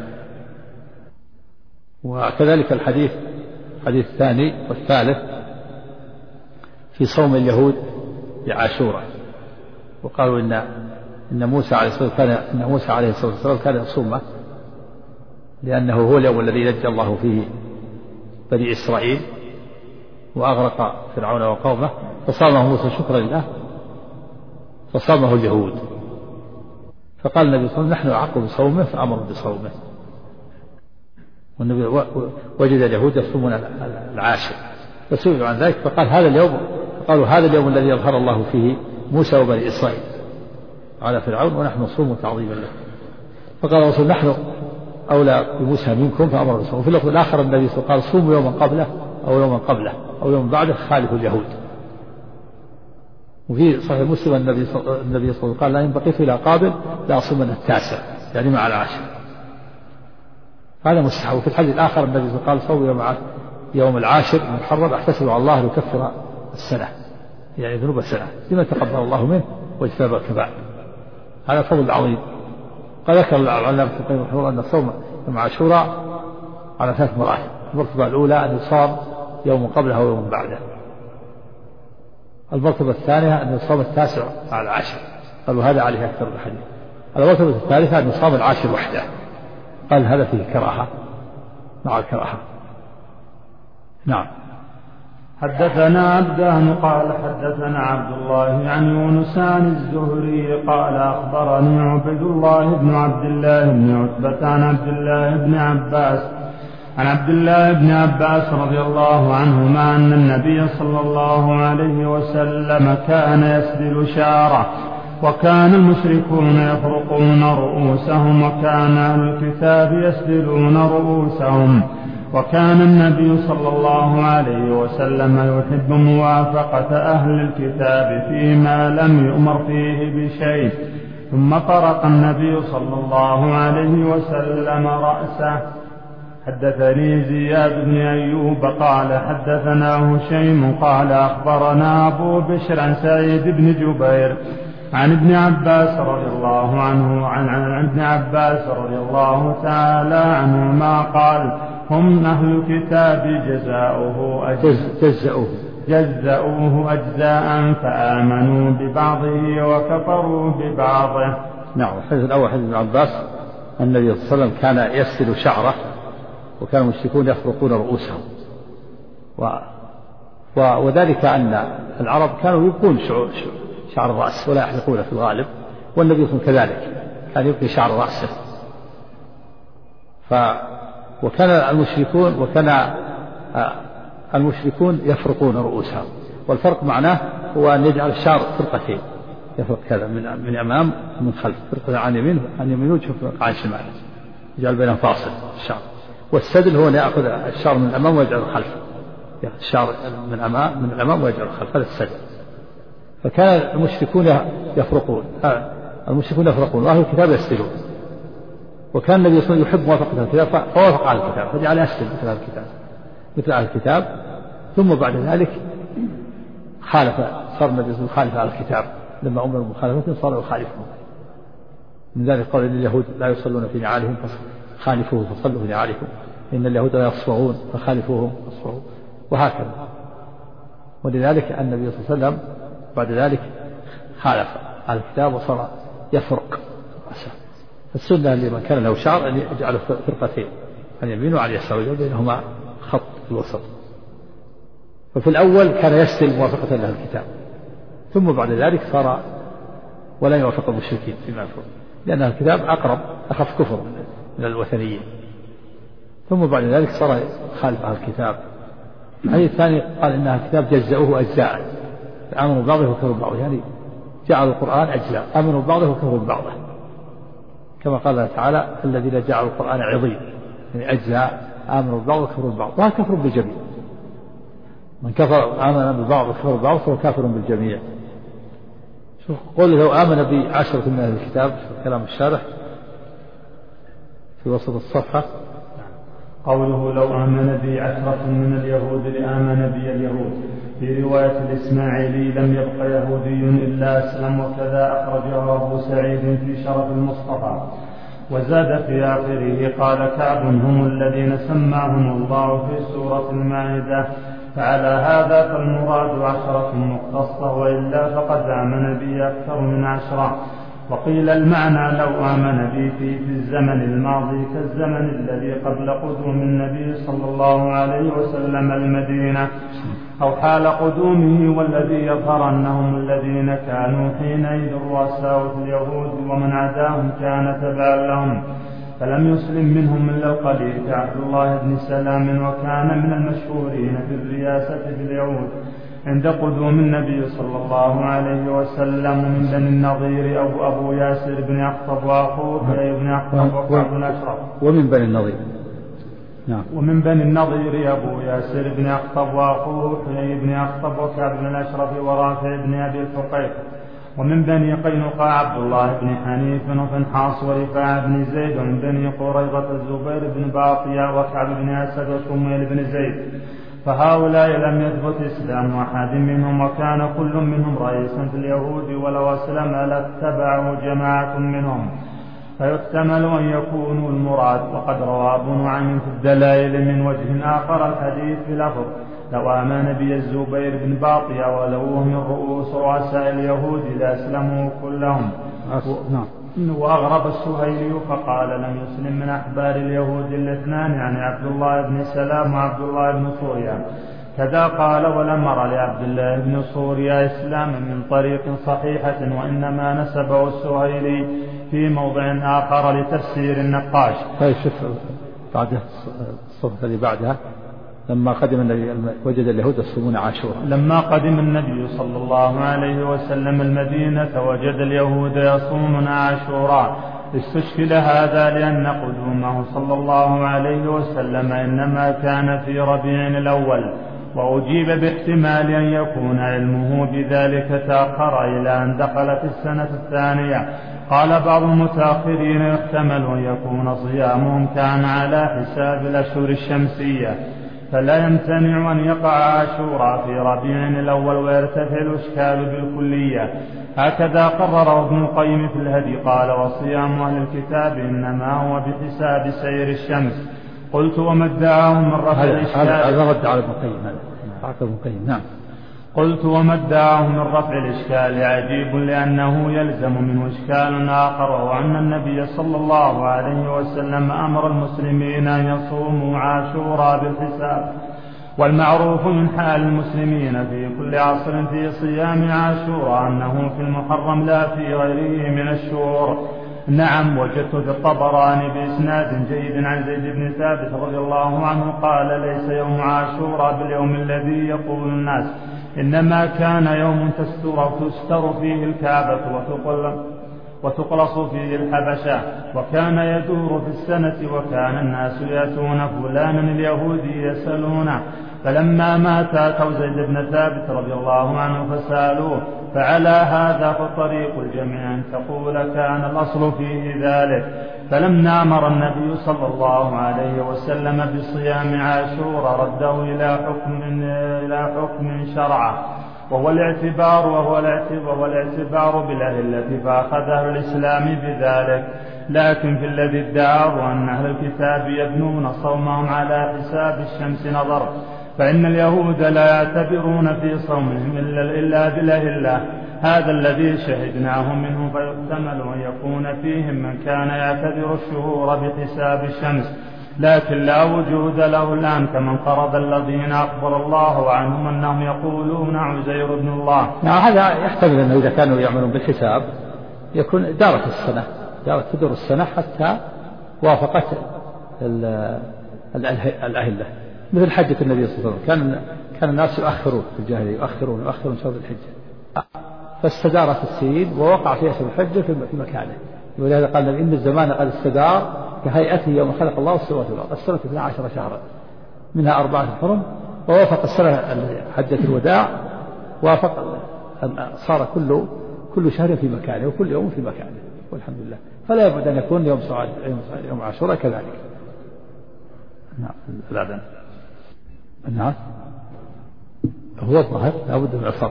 وكذلك الحديث الثاني والثالث في صوم اليهود لعاشوراء، وقالوا إن موسى عليه الصلاة والسلام كان يصومه لأنه هو اليوم الذي نجى الله فيه بني إسرائيل وأغرق فرعون وقومه، فصامه موسى شكرا لله فصامه اليهود. فقال النبي صلى الله عليه وسلم نحن أحق بصومه فأمر بصومه. والنبي وجد اليهود يصومون العاشر فسئلوا عن ذلك فقالوا هذا اليوم الذي يظهر الله فيه موسى وبني إسرائيل على فرعون ونحن نصوم تعظيما له. فقال الرسول نحن أولى بموسى منكم فأمر بصومه. في اللفظ الآخر النبي صلى الله عليه وسلم قال صوموا يوما قبله أو يوما قبله أو يوم بعده خالفوا اليهود. وفي صحيح مسلم النبي صلى الله عليه وسلم قال لا ينبقيت إلى قابل لا أصومن التاسع يعني مع العاشر، هذا مستحب. وفي الحديث الآخر النبي صلى الله عليه وسلم قال صوموا يوم العاشر من محرم أحتسب على الله ليكفر السنة يعني ذنوب السنة لمن تقبل الله منه واجتنب الكبائر. هذا فضل عظيم. قال ذكر العلامة ابن القيم رحمه الله أن الصوم يوم عاشوراء على 3 مراحل. المرتبة الأولى أن يصام يوم قبله أو يوم بعده. المرتبة الثانية أن يصام التاسع على العاشر، قالوا هذا عليه أكثر الحديث. المرتبة الثالثة أن يصام العاشر وحده، قال هذا فيه كراهة مع الكراهة. نعم. حدثنا عبدان قال حدثنا عبد الله عن يونس عن الزهري قال أخبرني عبد الله بن عبد الله بن عتبة عن عبد الله بن عباس رضي الله عنهما أن النبي صلى الله عليه وسلم كان يسدل شعره وكان المشركون يفرقون رؤوسهم وكان أهل الكتاب يسدلون رؤوسهم، وكان النبي صلى الله عليه وسلم يحب موافقة أهل الكتاب فيما لم يؤمر فيه بشيء. ثم فرق النبي صلى الله عليه وسلم رأسه. حدثني زياد بن أيوب قال حدثنا هشيم قال أخبرنا أبو بشر عن سعيد بن جبير عن ابن عباس رضي الله عنه عن ابن عباس رضي الله تعالى عنهما قال هم أهل الكتاب جزأوه أجزاء فآمنوا ببعضه وكفروا ببعضه. نعم. الحديث الأول حديث ابن عباس أن النبي صلى الله عليه وسلم كان يسل شعره وكان المشركون يفرقون رؤوسهم وذلك أن العرب كانوا يبقون شعر الرأس ولا يحلقونه في الغالب، والنبي صلى الله عليه وسلم كذلك كان يبقي شعر رأسه. وكان المشركون يفرقون رؤوسهم، والفرق معناه هو أن يجعل الشعر فرقتين، يفرق كذا من أمام ومن خلف، فرقة عن يمين وفرقة عن شمال، يجعل بينهم فاصل الشعر. والسدل هو أن يأخذ الشعر من الأمام ويجعل الخلف، يأخذ الشعر من الأمام ويجعل الخلف، هذا السدل. فكان المشركون يفرقون وأهل الكتاب يسدلون، وكان النبي صلى الله عليه وسلم يحب موافقة الكتاب فوافق على الكتاب فجعل يسدل مثل أهل الكتاب. ثم بعد ذلك صار النبي صلى الله عليه وسلم خالف على الكتاب، لما أمر بمخالفتهم صاروا يخالفهم. من ذلك قال اليهود لا يصلون في نعالهم فخالفوه فصلوا في نعالكم، إن اليهود لا يصفعون فخالفوهم فاصفعوا، وهكذا. ولذلك النبي صلى الله عليه وسلم بعد ذلك خالف على الكتاب وصار يفرق رأسه. السنة لمن كان له شعر أن يجعله فرقتين، عن يمين وعن يسار، بينهما خط في الوسط. ففي الأول كان يسل موافقة لأهل الكتاب، ثم بعد ذلك صار ولا يوافق المشركين فيما يفعل، لأن أهل الكتاب أقرب أخف كفر من الوثنيين. ثم بعد ذلك صار خالف أهل الكتاب. الحديث الثاني قال إن أهل الكتاب جزأوه أجزاء، آمنوا ببعضه وكفروا ببعضه، يعني جعلوا القرآن أجزاء، آمنوا ببعضه وكفروا ببعضه، كما قال الله تعالى الذين جعلوا القرآن عظيم، يعني أجزاء آمنوا ببعض وكفروا ببعض، وهل كفروا بالجميع. من كفر آمن ببعض وكفر ببعض فهو كافر بالجميع. شوف قول لو آمن ب10 من أهل الكتاب في كلام الشارح في وسط الصفحة. قوله لو آمن بي 10 من اليهود لآمن بي اليهود. في رواية الإسماعيلي لم يبق يهودي إلا أسلم، وكذا أخرجه أبو سعيد في شرف المصطفى. وزاد في آخره قال كعب هم الذين سماهم الله في سورة المائدة، فعلى هذا فالمراد 10 مختصة، وإلا فقد آمن بي أكثر من 10. وقيل المعنى لو آمن بي في الزمن الماضي كالزمن الذي قبل قدوم النبي صلى الله عليه وسلم المدينة، أو حال قدومه، والذي يظهر أنهم الذين كانوا حينئذ رؤساء اليهود ومن عداهم كان تبعا لهم، فلم يسلم منهم إلا القليل كعبد الله بن سلام، وكان من المشهورين في الرياسة في اليهود عند قدوم النبي صلى الله عليه وسلم. من بني النضير أبو ياسر بن أخطب وأخوه حيي بن أخطب وكعب بن أشرف. ومن بني النضير نعم. ومن بني النضير أبو ياسر بن أخطب وأخوه حيي بن أخطب وكعب بن الأشرف ورافع بن أبي الفقيق. ومن بني قينقاع عبد الله بن حنيف وفنحاص ورفاعة بن زيد. ومن بني قريظة الزبير بن باطية وكعب بن أسد وشميل بن زيد. فهؤلاء لم يثبت إسلام أحد منهم، وكان كل منهم رئيسا في اليهود، ولو أسلم لاتبعه جماعة منهم، فيحتمل أن يكونوا المراد. وقد روى أبو نعيم في الدلائل من وجه آخر الحديث بلفظ لو آمن بي الزبير بن باطية ولو من رؤوس رؤساء اليهود لأسلموا كلهم. وأغرب السهيلي فقال لم يسلم من أحبار اليهود الاثنان، يعني عبد الله بن سلام وعبد الله بن سوريا. كذا قال ولم أر لعبد الله بن سوريا إسلاما من طريق صحيحة، وإنما نسبه السهيلي في موضع آخر لتفسير النقاش. شوف بعد الصفحة اللي بعدها لما قدم النبي وجد اليهود يصومون عاشوراء. لما قدم النبي صلى الله عليه وسلم المدينة وجد اليهود يصومون عاشوراء. استشكل هذا لأن قدومه صلى الله عليه وسلم إنما كان في ربيع الأول، وأجيب باحتمال أن يكون علمه بذلك تأخر إلى أن دخل في السنة الثانية. قال بعض المتأخرين يحتمل أن يكون صيامهم كان على حساب الأشهر الشمسية، فلا يمتنع أن يقع عاشوراء في ربيع الأول ويرتفع الإشكال بالكلية. هكذا قرره ابن القيم في الهدي قال: وصيام أهل الكتاب إنما هو بحساب سير الشمس. قلت: وما ادعاه من رفع الإشكال؟ هذا رد على ابن القيم، هذا ابن القيم. نعم. قلت: وما ادعاه من رفع الإشكال عجيب، لأنه يلزم منه إشكال آخر، وهو أن النبي صلى الله عليه وسلم أمر المسلمين أن يصوموا عاشوراء بالحساب، والمعروف من حال المسلمين في كل عصر في صيام عاشوراء أنه في المحرم لا في غيره من الشهور. نعم، وجدت في الطبراني بإسناد جيد عن زيد بن ثابت رضي الله عنه قال: ليس يوم عاشوراء باليوم الذي يقول الناس، إنما كان يوم تستر فيه الكعبة وتقلص فيه الحبشة، وكان يدور في السنة، وكان الناس يأتون فلانا اليهودي يسألونه، فلما مات أتوا زيد بن ثابت رضي الله عنه فسألوه، فعلى هذا فطريق الجميع أن تقول كان الأصل فيه ذلك. فلما أمر النبي صلى الله عليه وسلم بصيام عاشوراء رده إلى حكم شرعه، وهو الاعتبار بالأدلة، فأخذ أهل الإسلام بذلك. لكن في الذي ادعاه أن أهل الكتاب يبنون صومهم على حساب الشمس نظر، فإن اليهود لا يعتبرون في صومهم إلا بالأهلة، هذا الذي شهدناه منه، فيحتمل أن يكون فيهم من كان يعتبر الشهور بحساب الشمس، لكن لا وجود له الآن، كمن قرض الذين أخبر الله عنهم أنهم يقولون عزير بن الله. هذا يحتمل أنه إذا كانوا يعملون بالحساب يكون دارت السنة، تدور السنة حتى وافقت الأهلة، مثل حجة النبي صلى الله عليه وسلم، كان الناس يؤخرون في الجاهلية، يؤخرون شهر الحجة، فاستدارت السنين ووقع فيها شهر الحجة في مكانه. ولهذا قال إن الزمان قد استدار كهيئته يوم خلق الله السماوات والأرض. السنة 12 شهرا منها 4 حرم، ووافق السنة حجة الوداع، وافق صار كل شهر في مكانه وكل يوم في مكانه، والحمد لله. فلا يبعد أن يكون يوم عاشوراء كذلك. نعم. نعم، هو الظاهر لا بد من الفرق،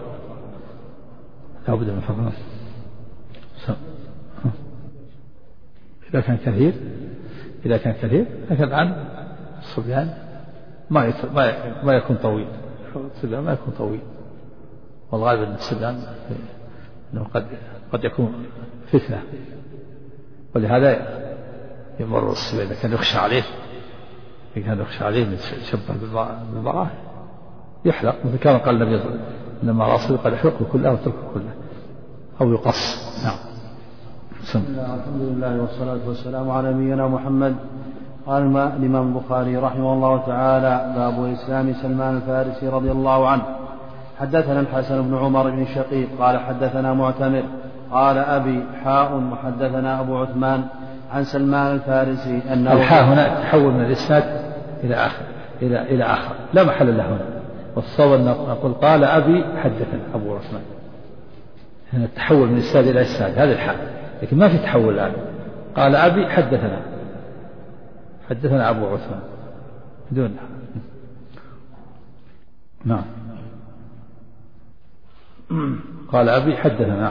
إذا كان كثير، لكن الآن الصبيان ما يكون طويل، الصبيان ما يكون طويل، والغالب أن الصبيان أنه قد يكون فتنة، ولهذا يمر الصبيان إذا كان يخشى عليه من شبه بالمرأة يحلق، مثل كما قال النبي صلى الله عليه وسلم إنما رأسه قد يحلقه كله وتركه كله أو يقص. نعم. الحمد لله والصلاة والسلام على نبينا محمد. قال الإمام البخاري رحمه الله تعالى: باب إسلام سلمان الفارسي رضي الله عنه. حدثنا الحسن بن عمر بن شقيق قال حدثنا معتمر قال أبي وحدثنا أبو عثمان عن سلمان الفارسي أنه الحاء هنا تحول من الإسناد إلى آخر لا محل له هنا، والصواب أن نقول قال أبي حدثنا أبو عثمان، هنا التحول من الإسناد إلى إسناد، هذا الحال، لكن ما في تحول الآن. قال أبي حدثنا أبو عثمان بدون. نعم. قال أبي حدثنا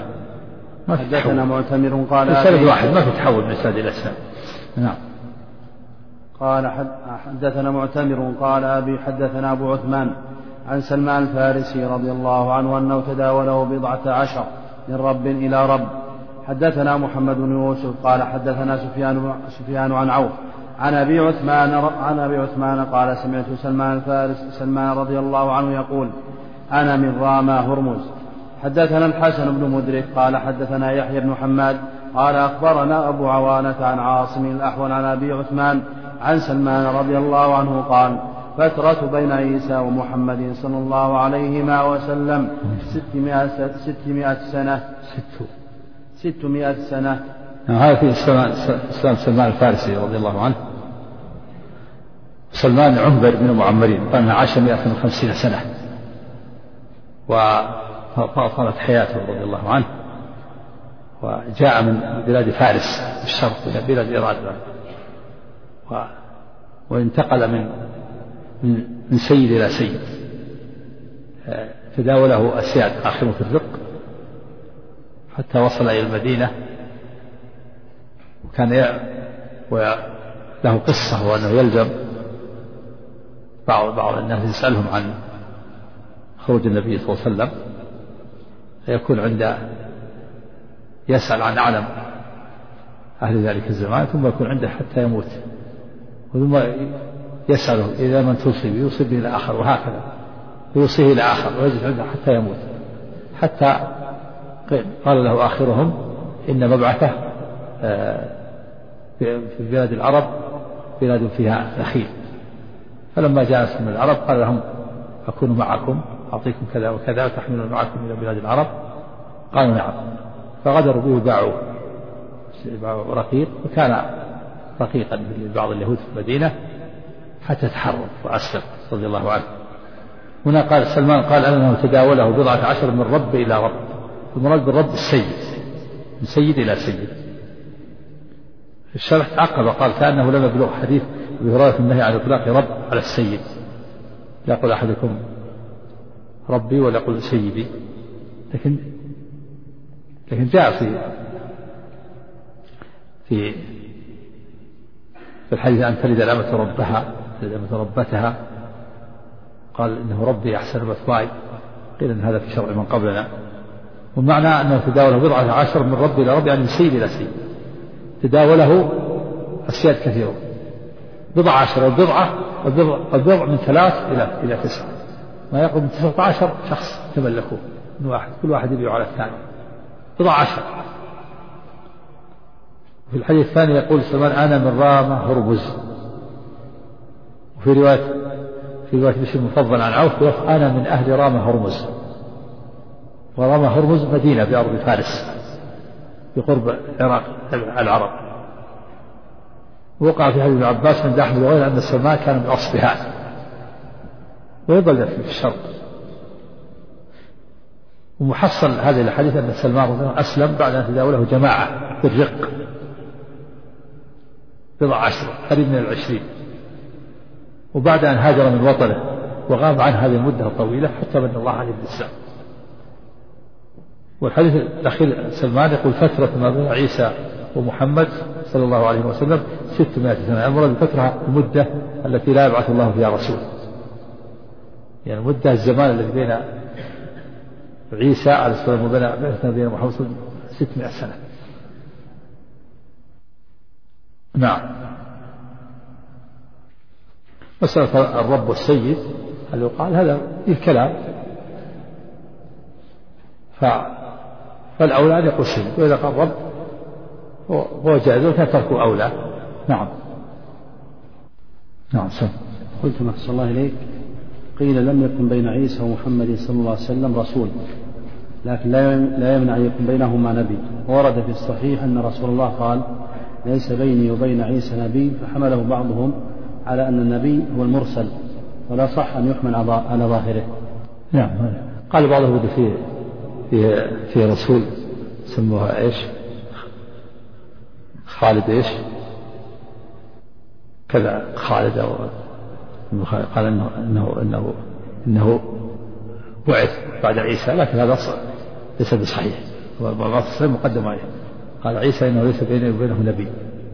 معتمر قال أبي واحد، ما في تحول من إسناد إلى إسناد. نعم. قال حدثنا معتمر قال أبي حدثنا أبو عثمان عن سلمان الفارسي رضي الله عنه أنه تداوله 17 من رب إلى رب. حدثنا محمد بن يوسف قال حدثنا سفيان عن عوف عن أبي عثمان قال سمعت سلمان رضي الله عنه يقول: أنا من راما هرمز. حدثنا الحسن بن مدرك قال حدثنا يحيى بن حماد قال أخبرنا أبو عوانة عن عاصم الأحول عن أبي عثمان عن سلمان رضي الله عنه قال: فترة بين عيسى ومحمد صلى الله عليهما وسلم 600 سنة. هذا في إسلام سلمان الفارسي رضي الله عنه. سلمان عنبر بن معمرين قال عاش 150 سنة، وطالت حياته رضي الله عنه، وجاء من بلاد فارس الشرق إلى بلاد إيران، وانتقل من من سيد إلى سيد، تداوله أسياد آخرهم في الرق حتى وصل إلى المدينة. وكان له قصة، وأنه يلزم بعض الناس يسألهم عن خروج النبي صلى الله عليه وسلم، فيكون يسأل عن أعلم أهل ذلك الزمان، ثم يكون عنده حتى يموت، ثم يسأله إذا من توصي يوصي به إلى آخر، وهكذا يوصيه إلى آخر ويجلس عنده حتى يموت، حتى قال له آخرهم إن مبعثه في بلاد العرب بلاد فيها نخيل. فلما جاء من العرب قال لهم أكون معكم أعطيكم كذا وكذا وتحملون معكم إلى بلاد العرب؟ قالوا نعم. فغدروا به باعوا رقيق، وكان رقيقا لبعض اليهود في المدينة حتى تحرر وأسلم رضي الله عنه. هنا قال سلمان قال أنه تداوله 14 من رب إلى رب، المراد بالرب السيد، من سيد إلى سيد. الشرح تعقب قال كأنه لم يبلغ حديث أبي هريرة النهي عن إطلاق رب على السيد، لا يقول أحدكم ربي ولا يقول سيدي، لكن جاء في الحديث أن تلد الأمة ربها، تلد الأمة ربتها، قال إنه ربي أحسن مثواي، قيل إن هذا في شرع من قبلنا. والمعنى أنه تداوله 14 من رب إلى رب، يعني من سيد إلى سيد، تداوله أسياد كثيرة. 14 والبضع من 3 إلى 9، ما يقرب من 19 شخص تملكوه من واحد، كل واحد يبيع على الثاني 14. في الحديث الثاني يقول سلمان أنا من رامة هرمز، وفي رواية بشر المفضل عن عوف أنا من أهل رامة هرمز. ورامة هرمز مدينة بأرض فارس بقرب العرب. وقع في حديث ابن عباس من أحمد وغيره أن سلمان كان من أصبهان، ويظل في الشرق. ومحصل هذه الحديث أن سلمان أسلم بعد أن تداوله جماعة بالرق 14 قريب من 20، وبعد أن هاجر من وطنه وغاب عن هذه المدة الطويلة حتى من الله عليه بالإسلام. والحديث الأخير سلمان يقول فترة ما بين عيسى ومحمد صلى الله عليه وسلم 600 سنة. المراد بالفترة المدة التي لا يبعث الله فيها رسول، يعني مدة الزمان الذي بين عيسى عليه السلام وبين نبينا محمد 600 سنة. نعم. مسألة الرب والسيد هل يقال هذا الكلام، فالأولى أن يقول سيد، وإذا قال رب هو جائز وكان تركه أولى. نعم. نعم. قلت ما أحسن الله إليك، قيل لم يكن بين عيسى ومحمد صلى الله عليه وسلم رسول، لكن لا يمنع أن يكون بينهما نبي. ورد في الصحيح أن رسول الله قال ليس بيني وبين عيسى نبي، فحمله بعضهم على أن النبي هو المرسل، ولا صح أن يحمل على ظاهره. نعم. قال بعضهم في رسول سموها إيش خالد إيش كذا خالد، أو قال إنه بعث بعد عيسى، لكن هذا ليس بصحيح، والرسول مقدم عليه. قال عيسى إنه ليس بينه وبينه نبي،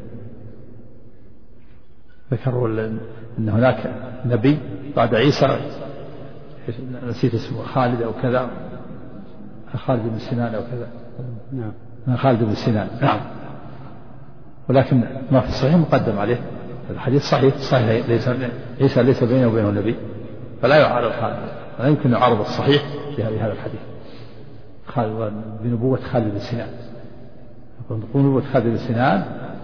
ذكروا أن هناك نبي بعد عيسى، نسيت اسمه خالد أو كذا، خالد بن سنان أو كذا. نعم. خالد بن سنان. نعم. ولكن ما في الصحيح مقدم عليه. الحديث صحيح عيسى ليس بينه وبينه نبي، فلا يعارض خالد، لا يمكن يعارض الصحيح بهذا الحديث. خالد بنبوة خالد بن سنان، نبوة خالد بن سنان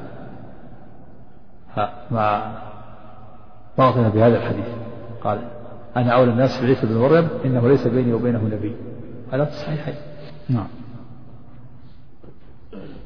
ما باطنا بهذا الحديث. قال أنا أولى الناس بعيسى بن مريم إنه ليس بيني وبينه نبي، هذا في الصحيحين. نعم.